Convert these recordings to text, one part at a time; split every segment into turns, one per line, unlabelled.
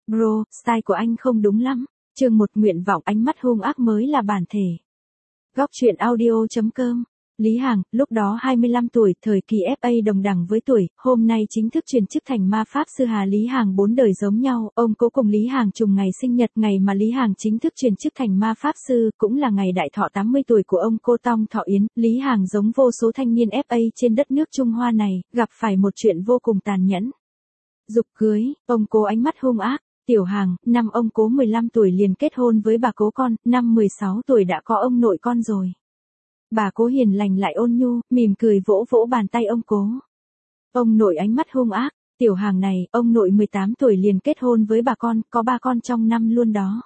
Bro, style của anh không đúng lắm. Chương 1 nguyện vọng ánh mắt hung ác mới là bản thể. Góc truyện audio.com. Lý Hằng, lúc đó 25 tuổi, thời kỳ FA đồng đẳng với tuổi, hôm nay chính thức truyền chức thành ma pháp sư. Hà Lý Hằng 4 đời giống nhau, ông cố cùng Lý Hằng trùng ngày sinh nhật, ngày mà Lý Hằng chính thức truyền chức thành ma pháp sư, cũng là ngày đại thọ 80 tuổi của ông cô Tong Thọ Yến. Lý Hằng giống vô số thanh niên FA trên đất nước Trung Hoa này, gặp phải một chuyện vô cùng tàn nhẫn. Giục cưới, ông cố ánh mắt hung ác. Tiểu Hằng, năm ông cố 15 tuổi liền kết hôn với bà cố con, năm 16 tuổi đã có ông nội con rồi. Bà cố hiền lành lại ôn nhu, mỉm cười vỗ vỗ bàn tay ông cố. Ông nội ánh mắt hung ác, Tiểu Hằng này, ông nội 18 tuổi liền kết hôn với bà con, có 3 con trong năm luôn đó.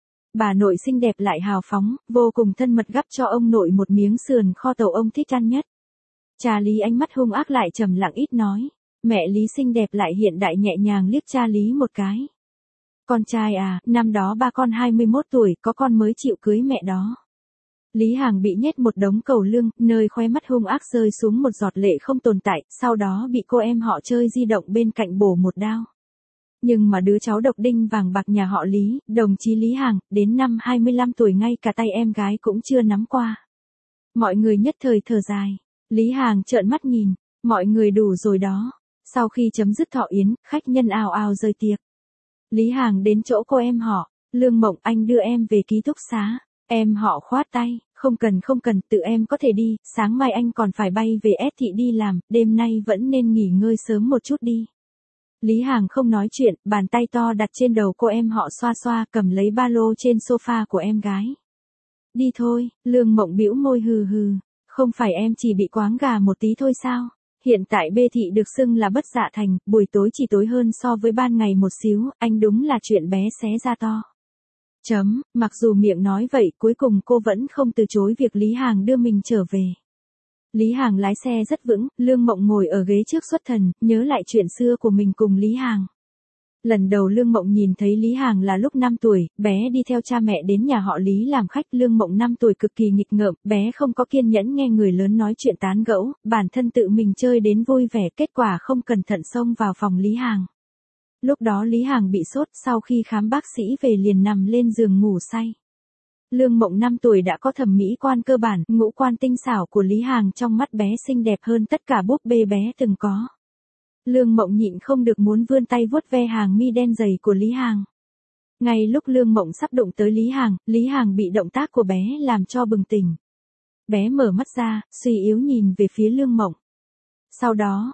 Bà nội xinh đẹp lại hào phóng, vô cùng thân mật gắp cho ông nội một miếng sườn kho tàu ông thích ăn nhất. Cha Lý ánh mắt hung ác lại trầm lặng ít nói. Mẹ Lý xinh đẹp lại hiện đại nhẹ nhàng liếc cha Lý một cái. Con trai à, năm đó ba con 21 tuổi, có con mới chịu cưới mẹ đó. Lý Hằng bị nhét một đống cầu lương, nơi khóe mắt hung ác rơi xuống một giọt lệ không tồn tại, sau đó bị cô em họ chơi di động bên cạnh bổ một đao. Nhưng mà đứa cháu độc đinh vàng bạc nhà họ Lý, đồng chí Lý Hằng, đến năm 25 tuổi ngay cả tay em gái cũng chưa nắm qua. Mọi người nhất thời thở dài. Lý Hằng trợn mắt nhìn, mọi người đủ rồi đó. Sau khi chấm dứt thọ yến, khách nhân ào ào rời tiệc. Lý Hằng đến chỗ cô em họ, Lương Mộng, anh đưa em về ký túc xá. Em họ khoát tay, không cần, tự em có thể đi, sáng mai anh còn phải bay về S thị đi làm, đêm nay vẫn nên nghỉ ngơi sớm một chút đi. Lý Hằng không nói chuyện, bàn tay to đặt trên đầu cô em họ xoa xoa, cầm lấy ba lô trên sofa của em gái. Đi thôi, Lương Mộng bĩu môi hừ hừ, không phải em chỉ bị quáng gà một tí thôi sao? Hiện tại B thị được xưng là bất dạ thành, buổi tối chỉ tối hơn so với ban ngày một xíu, anh đúng là chuyện bé xé ra to. Mặc dù miệng nói vậy, cuối cùng cô vẫn không từ chối việc Lý Hằng đưa mình trở về. Lý Hằng lái xe rất vững, Lương Mộng ngồi ở ghế trước xuất thần, nhớ lại chuyện xưa của mình cùng Lý Hằng. Lần đầu Lương Mộng nhìn thấy Lý Hằng là lúc 5 tuổi, bé đi theo cha mẹ đến nhà họ Lý làm khách. Lương Mộng 5 tuổi cực kỳ nghịch ngợm, bé không có kiên nhẫn nghe người lớn nói chuyện tán gẫu, bản thân tự mình chơi đến vui vẻ, kết quả không cẩn thận xông vào phòng Lý Hằng. Lúc đó Lý Hằng bị sốt, sau khi khám bác sĩ về liền nằm lên giường ngủ say. Lương Mộng 5 tuổi đã có thẩm mỹ quan cơ bản, ngũ quan tinh xảo của Lý Hằng trong mắt bé xinh đẹp hơn tất cả búp bê bé từng có. Lương Mộng nhịn không được muốn vươn tay vuốt ve hàng mi đen dày của Lý Hằng. Ngay lúc Lương Mộng sắp đụng tới Lý Hằng bị động tác của bé làm cho bừng tỉnh. Bé mở mắt ra, suy yếu nhìn về phía Lương Mộng. Sau đó,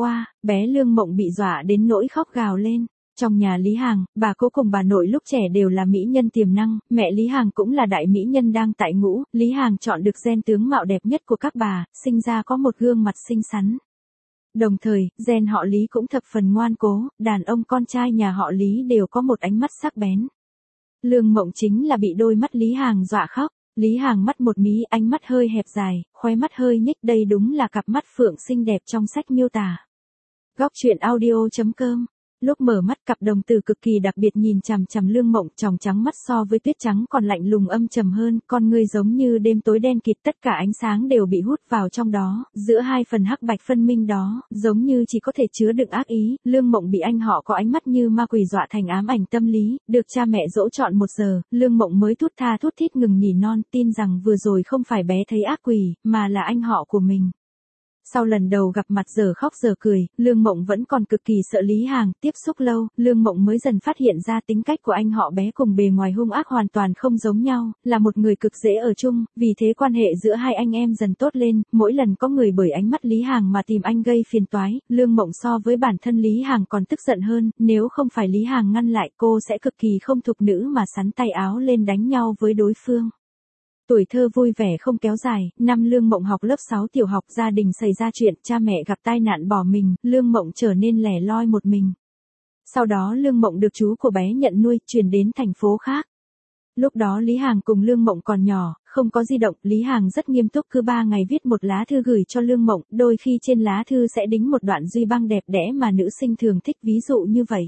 bé Lương Mộng bị dọa đến nỗi khóc gào lên. Trong nhà Lý Hằng, bà cố cùng bà nội lúc trẻ đều là mỹ nhân tiềm năng, mẹ Lý Hằng cũng là đại mỹ nhân đang tại ngũ, Lý Hằng chọn được gen tướng mạo đẹp nhất của các bà, sinh ra có một gương mặt xinh xắn. Đồng thời, gen họ Lý cũng thập phần ngoan cố, đàn ông con trai nhà họ Lý đều có một ánh mắt sắc bén. Lương Mộng chính là bị đôi mắt Lý Hằng dọa khóc. Lý Hằng mắt một mí, ánh mắt hơi hẹp dài, khóe mắt hơi nhích, đây đúng là cặp mắt phượng xinh đẹp trong sách miêu tả. Góc truyện audio.com. Lúc mở mắt, cặp đồng tử cực kỳ đặc biệt nhìn chằm chằm Lương Mộng, tròng trắng mắt so với tuyết trắng còn lạnh lùng âm trầm hơn, con ngươi giống như đêm tối đen kịt, tất cả ánh sáng đều bị hút vào trong đó, giữa hai phần hắc bạch phân minh đó, giống như chỉ có thể chứa đựng ác ý. Lương Mộng bị anh họ có ánh mắt như ma quỷ dọa thành ám ảnh tâm lý, được cha mẹ dỗ trọn 1 giờ, Lương Mộng mới thút tha thút thít ngừng nhỉ non, tin rằng vừa rồi không phải bé thấy ác quỷ, mà là anh họ của mình. Sau lần đầu gặp mặt giờ khóc giờ cười, Lương Mộng vẫn còn cực kỳ sợ Lý Hằng, tiếp xúc lâu, Lương Mộng mới dần phát hiện ra tính cách của anh họ bé cùng bề ngoài hung ác hoàn toàn không giống nhau, là một người cực dễ ở chung, vì thế quan hệ giữa hai anh em dần tốt lên, mỗi lần có người bởi ánh mắt Lý Hằng mà tìm anh gây phiền toái, Lương Mộng so với bản thân Lý Hằng còn tức giận hơn, nếu không phải Lý Hằng ngăn lại cô sẽ cực kỳ không thục nữ mà xắn tay áo lên đánh nhau với đối phương. Tuổi thơ vui vẻ không kéo dài, năm Lương Mộng học lớp 6 tiểu học gia đình xảy ra chuyện, cha mẹ gặp tai nạn bỏ mình, Lương Mộng trở nên lẻ loi một mình. Sau đó Lương Mộng được chú của bé nhận nuôi, chuyển đến thành phố khác. Lúc đó Lý Hằng cùng Lương Mộng còn nhỏ, không có di động, Lý Hằng rất nghiêm túc, cứ 3 ngày viết một lá thư gửi cho Lương Mộng, đôi khi trên lá thư sẽ đính một đoạn duy băng đẹp đẽ mà nữ sinh thường thích, ví dụ như vậy.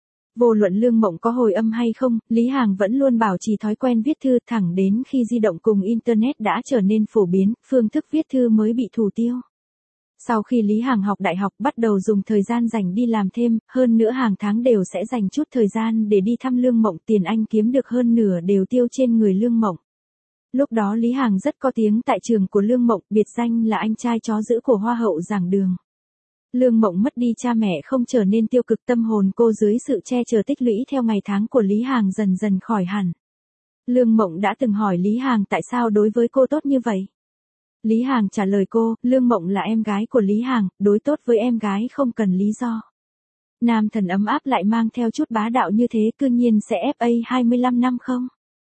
Vô luận Lương Mộng có hồi âm hay không, Lý Hằng vẫn luôn bảo trì thói quen viết thư, thẳng đến khi di động cùng Internet đã trở nên phổ biến, phương thức viết thư mới bị thủ tiêu. Sau khi Lý Hằng học đại học bắt đầu dùng thời gian dành đi làm thêm, hơn nữa hàng tháng đều sẽ dành chút thời gian để đi thăm Lương Mộng, tiền anh kiếm được hơn nửa đều tiêu trên người Lương Mộng. Lúc đó Lý Hằng rất có tiếng tại trường của Lương Mộng, biệt danh là anh trai chó giữ của Hoa hậu giảng đường. Lương Mộng mất đi cha mẹ không trở nên tiêu cực, tâm hồn cô dưới sự che chở tích lũy theo ngày tháng của Lý Hằng dần dần khỏi hẳn. Lương Mộng đã từng hỏi Lý Hằng tại sao đối với cô tốt như vậy. Lý Hằng trả lời cô, Lương Mộng là em gái của Lý Hằng, đối tốt với em gái không cần lý do. Nam thần ấm áp lại mang theo chút bá đạo như thế cư nhiên sẽ FA 25 năm không?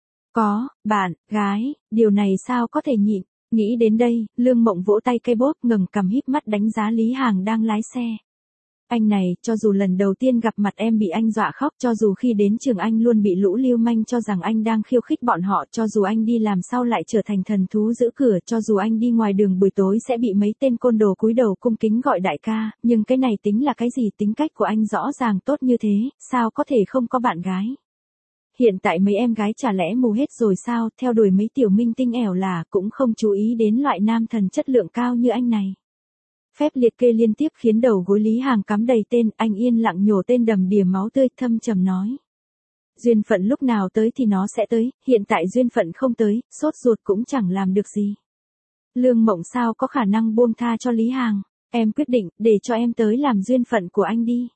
Có, bạn, gái, điều này sao có thể nhịn. Nghĩ đến đây, Lương Mộng vỗ tay cây bốp ngẩng cằm híp mắt đánh giá Lý Hằng đang lái xe. Anh này, cho dù lần đầu tiên gặp mặt em bị anh dọa khóc, cho dù khi đến trường anh luôn bị lũ lưu manh cho rằng anh đang khiêu khích bọn họ, cho dù anh đi làm sau lại trở thành thần thú giữ cửa, cho dù anh đi ngoài đường buổi tối sẽ bị mấy tên côn đồ cúi đầu cung kính gọi đại ca, nhưng cái này tính là cái gì, tính cách của anh rõ ràng tốt như thế, sao có thể không có bạn gái. Hiện tại mấy em gái chả lẽ mù hết rồi sao, theo đuổi mấy tiểu minh tinh ẻo là cũng không chú ý đến loại nam thần chất lượng cao như anh này. Phép liệt kê liên tiếp khiến đầu gối Lý Hằng cắm đầy tên, anh yên lặng nhổ tên đầm đìa máu tươi, thâm trầm nói. Duyên phận lúc nào tới thì nó sẽ tới, hiện tại duyên phận không tới, sốt ruột cũng chẳng làm được gì. Lương Mộng sao có khả năng buông tha cho Lý Hằng, em quyết định, để cho em tới làm duyên phận của anh đi.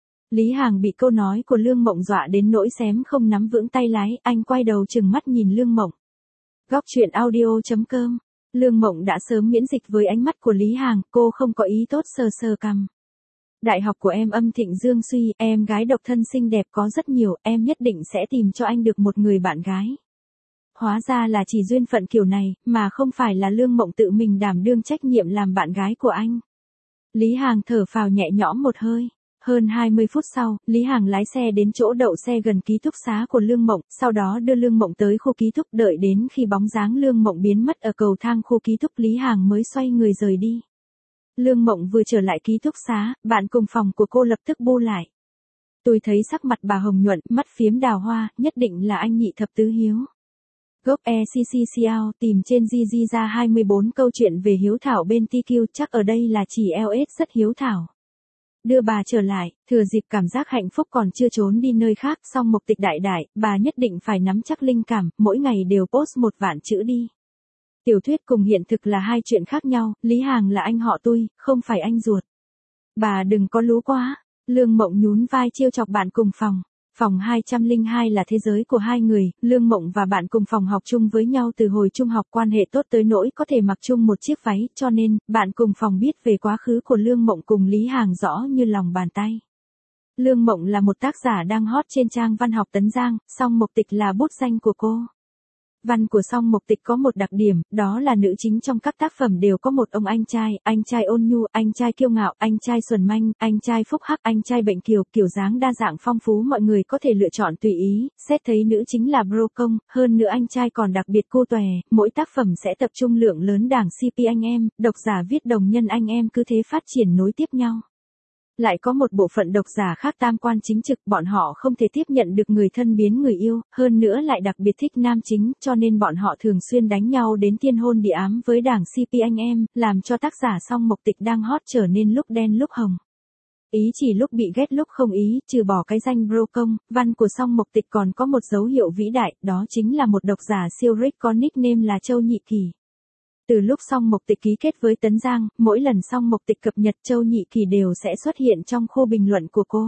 Lý Hằng bị câu nói của Lương Mộng dọa đến nỗi xém không nắm vững tay lái, anh quay đầu trừng mắt nhìn Lương Mộng. Góc truyện audio.com. Lương Mộng đã sớm miễn dịch với ánh mắt của Lý Hằng, cô không có ý tốt sờ sờ cằm. Đại học của em âm thịnh dương suy, em gái độc thân xinh đẹp có rất nhiều, em nhất định sẽ tìm cho anh được một người bạn gái. Hóa ra là chỉ duyên phận kiểu này, mà không phải là Lương Mộng tự mình đảm đương trách nhiệm làm bạn gái của anh. Lý Hằng thở phào nhẹ nhõm một hơi. Hơn 20 phút sau, Lý Hằng lái xe đến chỗ đậu xe gần ký túc xá của Lương Mộng, sau đó đưa Lương Mộng tới khu ký túc, đợi đến khi bóng dáng Lương Mộng biến mất ở cầu thang khu ký túc Lý Hằng mới xoay người rời đi. Lương Mộng vừa trở lại ký túc xá, bạn cùng phòng của cô lập tức bu lại. Tôi thấy sắc mặt bà hồng nhuận, mắt phiếm đào hoa, nhất định là anh nhị thập tứ hiếu. Gốc ECCCL tìm trên GG ra 24 câu chuyện về hiếu thảo bên TQ, chắc ở đây là chỉ LS rất hiếu thảo. Đưa bà trở lại, thừa dịp cảm giác hạnh phúc còn chưa trốn đi nơi khác, song Mộc Tịch đại đại, bà nhất định phải nắm chắc linh cảm, mỗi ngày đều post 1 vạn chữ đi. Tiểu thuyết cùng hiện thực là hai chuyện khác nhau, Lý Hằng là anh họ tôi, không phải anh ruột. Bà đừng có lú quá. Lương Mộng nhún vai trêu chọc bạn cùng phòng. Phòng 202 là thế giới của hai người, Lương Mộng và bạn cùng phòng học chung với nhau từ hồi trung học, quan hệ tốt tới nỗi có thể mặc chung một chiếc váy, cho nên, bạn cùng phòng biết về quá khứ của Lương Mộng cùng Lý Hằng rõ như lòng bàn tay. Lương Mộng là một tác giả đang hot trên trang văn học Tấn Giang, song Mộc Tịch là bút danh của cô. Văn của song Mộc Tịch có một đặc điểm, đó là nữ chính trong các tác phẩm đều có một ông anh trai ôn nhu, anh trai kiêu ngạo, anh trai xuẩn manh, anh trai phúc hắc, anh trai bệnh kiều, kiểu dáng đa dạng phong phú mọi người có thể lựa chọn tùy ý, xét thấy nữ chính là bro công, hơn nữa anh trai còn đặc biệt cô tòe, mỗi tác phẩm sẽ tập trung lượng lớn đảng CP anh em, độc giả viết đồng nhân anh em cứ thế phát triển nối tiếp nhau. Lại có một bộ phận độc giả khác tam quan chính trực, bọn họ không thể tiếp nhận được người thân biến người yêu, hơn nữa lại đặc biệt thích nam chính, cho nên bọn họ thường xuyên đánh nhau đến thiên hôn địa ám với đảng CP anh em, làm cho tác giả song Mộc Tịch đang hot trở nên lúc đen lúc hồng. Ý chỉ lúc bị ghét lúc không ý, trừ bỏ cái danh bro công, văn của song Mộc Tịch còn có một dấu hiệu vĩ đại, đó chính là một độc giả siêu rich có nickname là Châu Nhị Kỳ. Từ lúc song Mộc Tịch ký kết với Tấn Giang, mỗi lần song Mộc Tịch cập nhật Châu Nhị Kỳ đều sẽ xuất hiện trong khu bình luận của cô.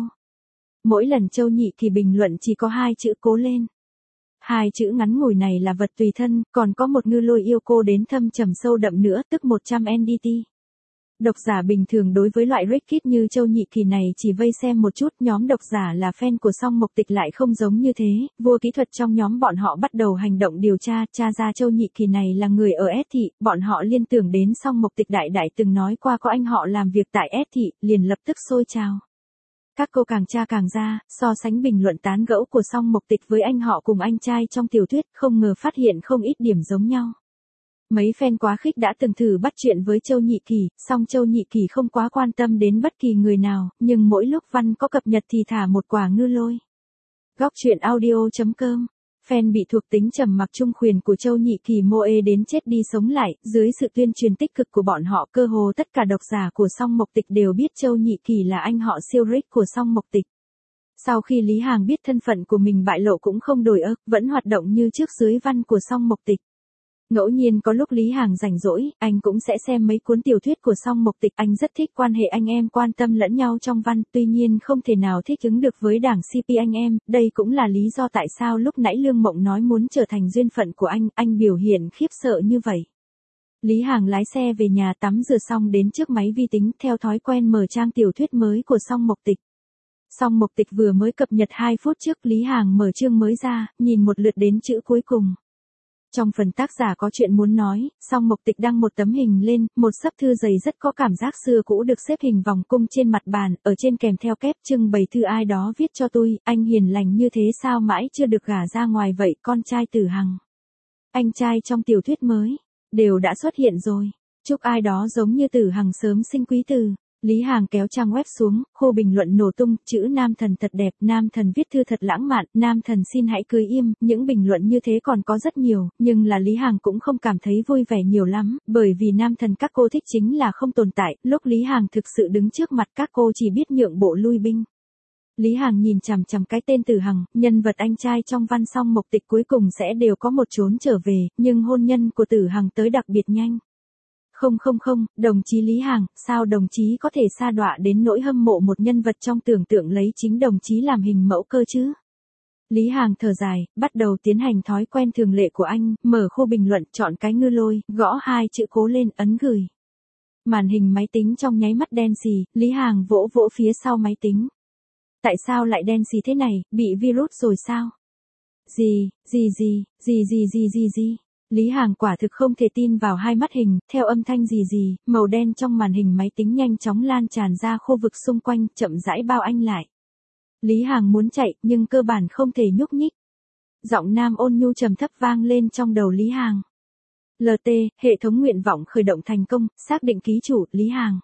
Mỗi lần Châu Nhị Kỳ bình luận chỉ có 2 chữ cố lên. 2 chữ ngắn ngủi này là vật tùy thân, còn có một ngư lôi yêu cô đến thâm trầm sâu đậm nữa, tức 100 NDT. Độc giả bình thường đối với loại rich kid như Châu Nhị Kỳ này chỉ vây xem một chút, nhóm độc giả là fan của song Mộc Tịch lại không giống như thế, vua kỹ thuật trong nhóm bọn họ bắt đầu hành động điều tra, tra ra Châu Nhị Kỳ này là người ở S thị, bọn họ liên tưởng đến song Mộc Tịch đại đại từng nói qua có anh họ làm việc tại S thị, liền lập tức sôi trào. Các cô càng tra càng ra, so sánh bình luận tán gẫu của song Mộc Tịch với anh họ cùng anh trai trong tiểu thuyết, không ngờ phát hiện không ít điểm giống nhau. Mấy fan quá khích đã từng thử bắt chuyện với Châu Nhị Kỳ, song Châu Nhị Kỳ không quá quan tâm đến bất kỳ người nào, nhưng mỗi lúc văn có cập nhật thì thả một quả ngư lôi. Góc truyện audio.com fan bị thuộc tính trầm mặc trung khuyển của Châu Nhị Kỳ mô ê đến chết đi sống lại, dưới sự tuyên truyền tích cực của bọn họ cơ hồ tất cả độc giả của Song Mộc Tịch đều biết Châu Nhị Kỳ là anh họ siêu rich của Song Mộc Tịch. Sau khi Lý Hàng biết thân phận của mình bại lộ cũng không đổi ơ, vẫn hoạt động như trước dưới văn của Song Mộc Tịch. Ngẫu nhiên có lúc Lý Hàng rảnh rỗi, anh cũng sẽ xem mấy cuốn tiểu thuyết của Song Mộc Tịch. Anh rất thích quan hệ anh em quan tâm lẫn nhau trong văn, tuy nhiên không thể nào thích ứng được với đảng CP anh em. Đây cũng là lý do tại sao lúc nãy Lương Mộng nói muốn trở thành duyên phận của anh biểu hiện khiếp sợ như vậy. Lý Hàng lái xe về nhà tắm rửa xong đến trước máy vi tính theo thói quen mở trang tiểu thuyết mới của Song Mộc Tịch. Song Mộc Tịch vừa mới cập nhật 2 phút trước, Lý Hàng mở chương mới ra, nhìn một lượt đến chữ cuối cùng. Trong phần tác giả có chuyện muốn nói, Song Mộc Tịch đăng một tấm hình lên, một xấp thư dày rất có cảm giác xưa cũ được xếp hình vòng cung trên mặt bàn, ở trên kèm theo kép trưng bày thư ai đó viết cho tôi, anh hiền lành như thế sao mãi chưa được gả ra ngoài vậy, con trai Tử Hằng. Anh trai trong tiểu thuyết mới, đều đã xuất hiện rồi, chúc ai đó giống như Tử Hằng sớm sinh quý tử. Lý Hàng kéo trang web xuống, khu bình luận nổ tung, chữ nam thần thật đẹp, nam thần viết thư thật lãng mạn, nam thần xin hãy cưới im, những bình luận như thế còn có rất nhiều, nhưng là Lý Hàng cũng không cảm thấy vui vẻ nhiều lắm, bởi vì nam thần các cô thích chính là không tồn tại, lúc Lý Hàng thực sự đứng trước mặt các cô chỉ biết nhượng bộ lui binh. Lý Hàng nhìn chằm chằm cái tên Tử Hằng, nhân vật anh trai trong văn Song Mộc Tịch cuối cùng sẽ đều có một chốn trở về, nhưng hôn nhân của Tử Hằng tới đặc biệt nhanh. Không, đồng chí Lý Hàng, sao đồng chí có thể sa đọa đến nỗi hâm mộ một nhân vật trong tưởng tượng lấy chính đồng chí làm hình mẫu cơ chứ? Lý Hàng thở dài, bắt đầu tiến hành thói quen thường lệ của anh, mở khu bình luận, chọn cái ngư lôi, gõ 2 chữ cố lên, ấn gửi. Màn hình máy tính trong nháy mắt đen xì, Lý Hàng vỗ vỗ phía sau máy tính. Tại sao lại đen xì thế này, bị virus rồi sao? Gì? Lý Hàng quả thực không thể tin vào hai mắt hình, theo âm thanh gì, màu đen trong màn hình máy tính nhanh chóng lan tràn ra khu vực xung quanh, chậm rãi bao anh lại. Lý Hàng muốn chạy, nhưng cơ bản không thể nhúc nhích. Giọng nam ôn nhu trầm thấp vang lên trong đầu Lý Hàng. LT, hệ thống nguyện vọng khởi động thành công, xác định ký chủ, Lý Hàng.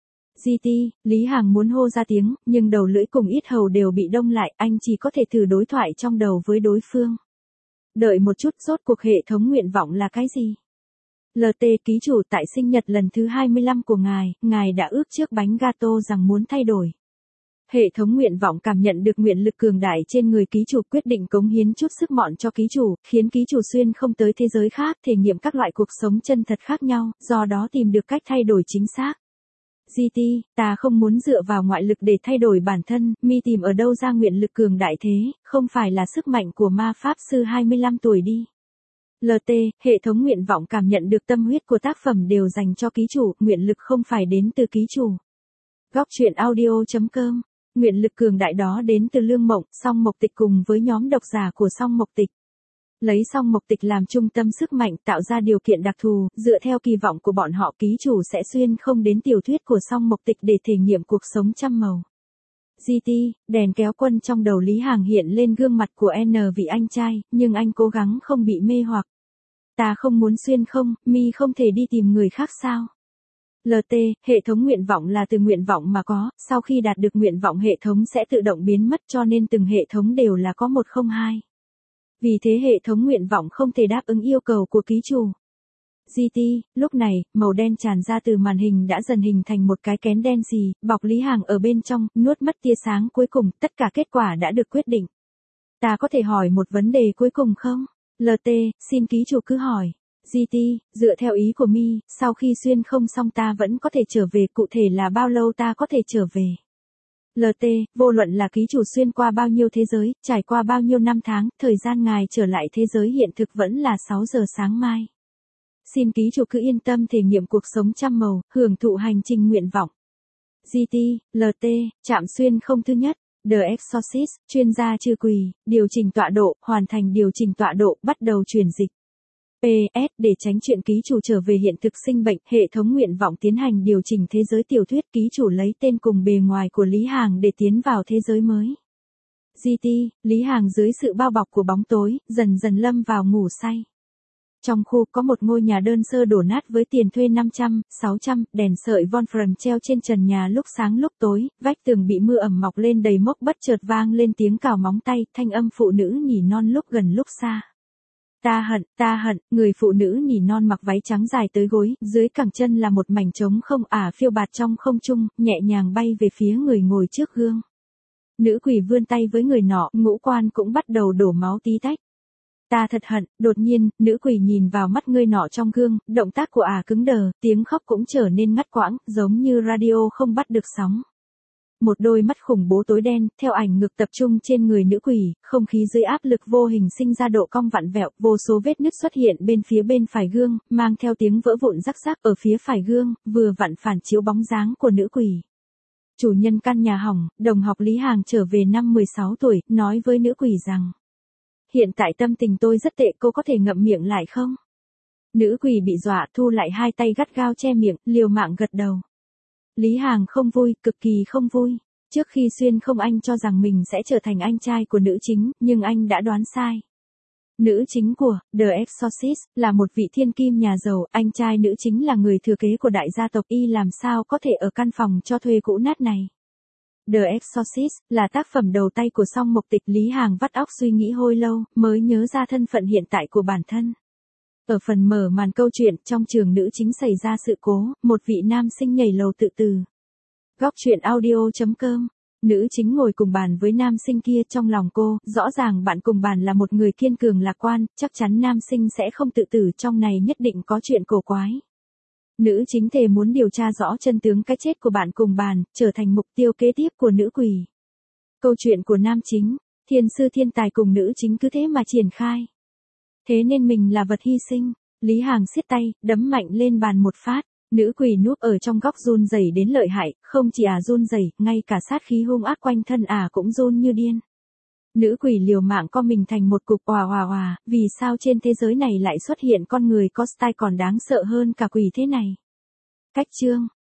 GT, Lý Hàng muốn hô ra tiếng, nhưng đầu lưỡi cùng yết hầu đều bị đông lại, anh chỉ có thể thử đối thoại trong đầu với đối phương. Đợi một chút, rốt cuộc hệ thống nguyện vọng là cái gì? LT ký chủ, tại sinh nhật lần thứ 25 của ngài đã ước trước bánh gato rằng muốn thay đổi. Hệ thống nguyện vọng cảm nhận được nguyện lực cường đại trên người ký chủ, quyết định cống hiến chút sức mọn cho ký chủ, khiến ký chủ xuyên không tới thế giới khác, thể nghiệm các loại cuộc sống chân thật khác nhau, do đó tìm được cách thay đổi chính xác. GT, ta không muốn dựa vào ngoại lực để thay đổi bản thân, mi tìm ở đâu ra nguyện lực cường đại thế, không phải là sức mạnh của ma pháp sư 25 tuổi đi. LT, hệ thống nguyện vọng cảm nhận được tâm huyết của tác phẩm đều dành cho ký chủ, nguyện lực không phải đến từ ký chủ. Góc truyện audio.com, nguyện lực cường đại đó đến từ Lương Mộng, Song Mộc Tịch cùng với nhóm độc giả của Song Mộc Tịch. Lấy Song Mộc Tịch làm trung tâm sức mạnh, tạo ra điều kiện đặc thù, dựa theo kỳ vọng của bọn họ ký chủ sẽ xuyên không đến tiểu thuyết của Song Mộc Tịch để thể nghiệm cuộc sống trăm màu. GT, đèn kéo quân trong đầu Lý Hàng hiện lên gương mặt của N vị anh trai, nhưng anh cố gắng không bị mê hoặc. Ta không muốn xuyên không, mi không thể đi tìm người khác sao? LT, hệ thống nguyện vọng là từ nguyện vọng mà có, sau khi đạt được nguyện vọng hệ thống sẽ tự động biến mất cho nên từng hệ thống đều là có 102. Vì thế hệ thống nguyện vọng không thể đáp ứng yêu cầu của ký chủ. GT, lúc này, màu đen tràn ra từ màn hình đã dần hình thành một cái kén đen xì, bọc Lý Hàng ở bên trong, nuốt mất tia sáng cuối cùng, tất cả kết quả đã được quyết định. Ta có thể hỏi một vấn đề cuối cùng không? LT, xin ký chủ cứ hỏi. GT, dựa theo ý của mi, sau khi xuyên không xong ta vẫn có thể trở về, cụ thể là bao lâu ta có thể trở về? LT, vô luận là ký chủ xuyên qua bao nhiêu thế giới, trải qua bao nhiêu năm tháng, thời gian ngài trở lại thế giới hiện thực vẫn là 6 giờ sáng mai. Xin ký chủ cứ yên tâm thể nghiệm cuộc sống trăm màu, hưởng thụ hành trình nguyện vọng. GT, LT, chạm xuyên không thứ nhất, The Exorcist, chuyên gia trừ quỷ, điều chỉnh tọa độ, hoàn thành điều chỉnh tọa độ, bắt đầu truyền dịch. PS, để tránh chuyện ký chủ trở về hiện thực sinh bệnh, hệ thống nguyện vọng tiến hành điều chỉnh thế giới tiểu thuyết, ký chủ lấy tên cùng bề ngoài của Lý Hàng để tiến vào thế giới mới. GT, Lý Hàng dưới sự bao bọc của bóng tối, dần dần lâm vào ngủ say. Trong khu có một ngôi nhà đơn sơ đổ nát với tiền thuê 500, 600, đèn sợi Wolfram treo trên trần nhà lúc sáng lúc tối, vách tường bị mưa ẩm mọc lên đầy mốc, bất chợt vang lên tiếng cào móng tay, thanh âm phụ nữ nhỉ non lúc gần lúc xa. Ta hận, người phụ nữ nhỉ non mặc váy trắng dài tới gối, dưới cẳng chân là một mảnh trống không, phiêu bạt trong không trung, nhẹ nhàng bay về phía người ngồi trước gương. Nữ quỷ vươn tay với người nọ, ngũ quan cũng bắt đầu đổ máu tí tách. Ta thật hận, đột nhiên, nữ quỷ nhìn vào mắt người nọ trong gương, động tác của cứng đờ, tiếng khóc cũng trở nên ngắt quãng, giống như radio không bắt được sóng. Một đôi mắt khủng bố tối đen, theo ảnh ngược tập trung trên người nữ quỷ, không khí dưới áp lực vô hình sinh ra độ cong vặn vẹo, vô số vết nứt xuất hiện bên phía bên phải gương, mang theo tiếng vỡ vụn rắc rắc ở phía phải gương, vừa vặn phản chiếu bóng dáng của nữ quỷ. Chủ nhân căn nhà hỏng, đồng học Lý Hàng trở về năm 16 tuổi, nói với nữ quỷ rằng: hiện tại tâm tình tôi rất tệ, cô có thể ngậm miệng lại không? Nữ quỷ bị dọa, thu lại hai tay gắt gao che miệng, liều mạng gật đầu. Lý Hàng không vui, cực kỳ không vui. Trước khi xuyên không, anh cho rằng mình sẽ trở thành anh trai của nữ chính, nhưng anh đã đoán sai. Nữ chính của The Exorcist là một vị thiên kim nhà giàu, anh trai nữ chính là người thừa kế của đại gia tộc, y làm sao có thể ở căn phòng cho thuê cũ nát này. The Exorcist là tác phẩm đầu tay của Song Mộc Tịch. Lý Hàng vắt óc suy nghĩ hồi lâu, mới nhớ ra thân phận hiện tại của bản thân. Ở phần mở màn câu chuyện, trong trường nữ chính xảy ra sự cố, một vị nam sinh nhảy lầu tự tử. Góc truyện audio.com. Nữ chính ngồi cùng bàn với nam sinh kia, trong lòng cô, rõ ràng bạn cùng bàn là một người kiên cường lạc quan, chắc chắn nam sinh sẽ không tự tử, trong này nhất định có chuyện cổ quái. Nữ chính thề muốn điều tra rõ chân tướng cái chết của bạn cùng bàn, trở thành mục tiêu kế tiếp của nữ quỷ. Câu chuyện của nam chính, thiên sư thiên tài cùng nữ chính cứ thế mà triển khai. Thế nên mình là vật hy sinh. Lý Hàng siết tay, đấm mạnh lên bàn một phát. Nữ quỷ núp ở trong góc run rẩy đến lợi hại, không chỉ run rẩy, ngay cả sát khí hung ác quanh thân cũng run như điên. Nữ quỷ liều mạng co mình thành một cục òa, vì sao trên thế giới này lại xuất hiện con người có style còn đáng sợ hơn cả quỷ thế này? Cách chương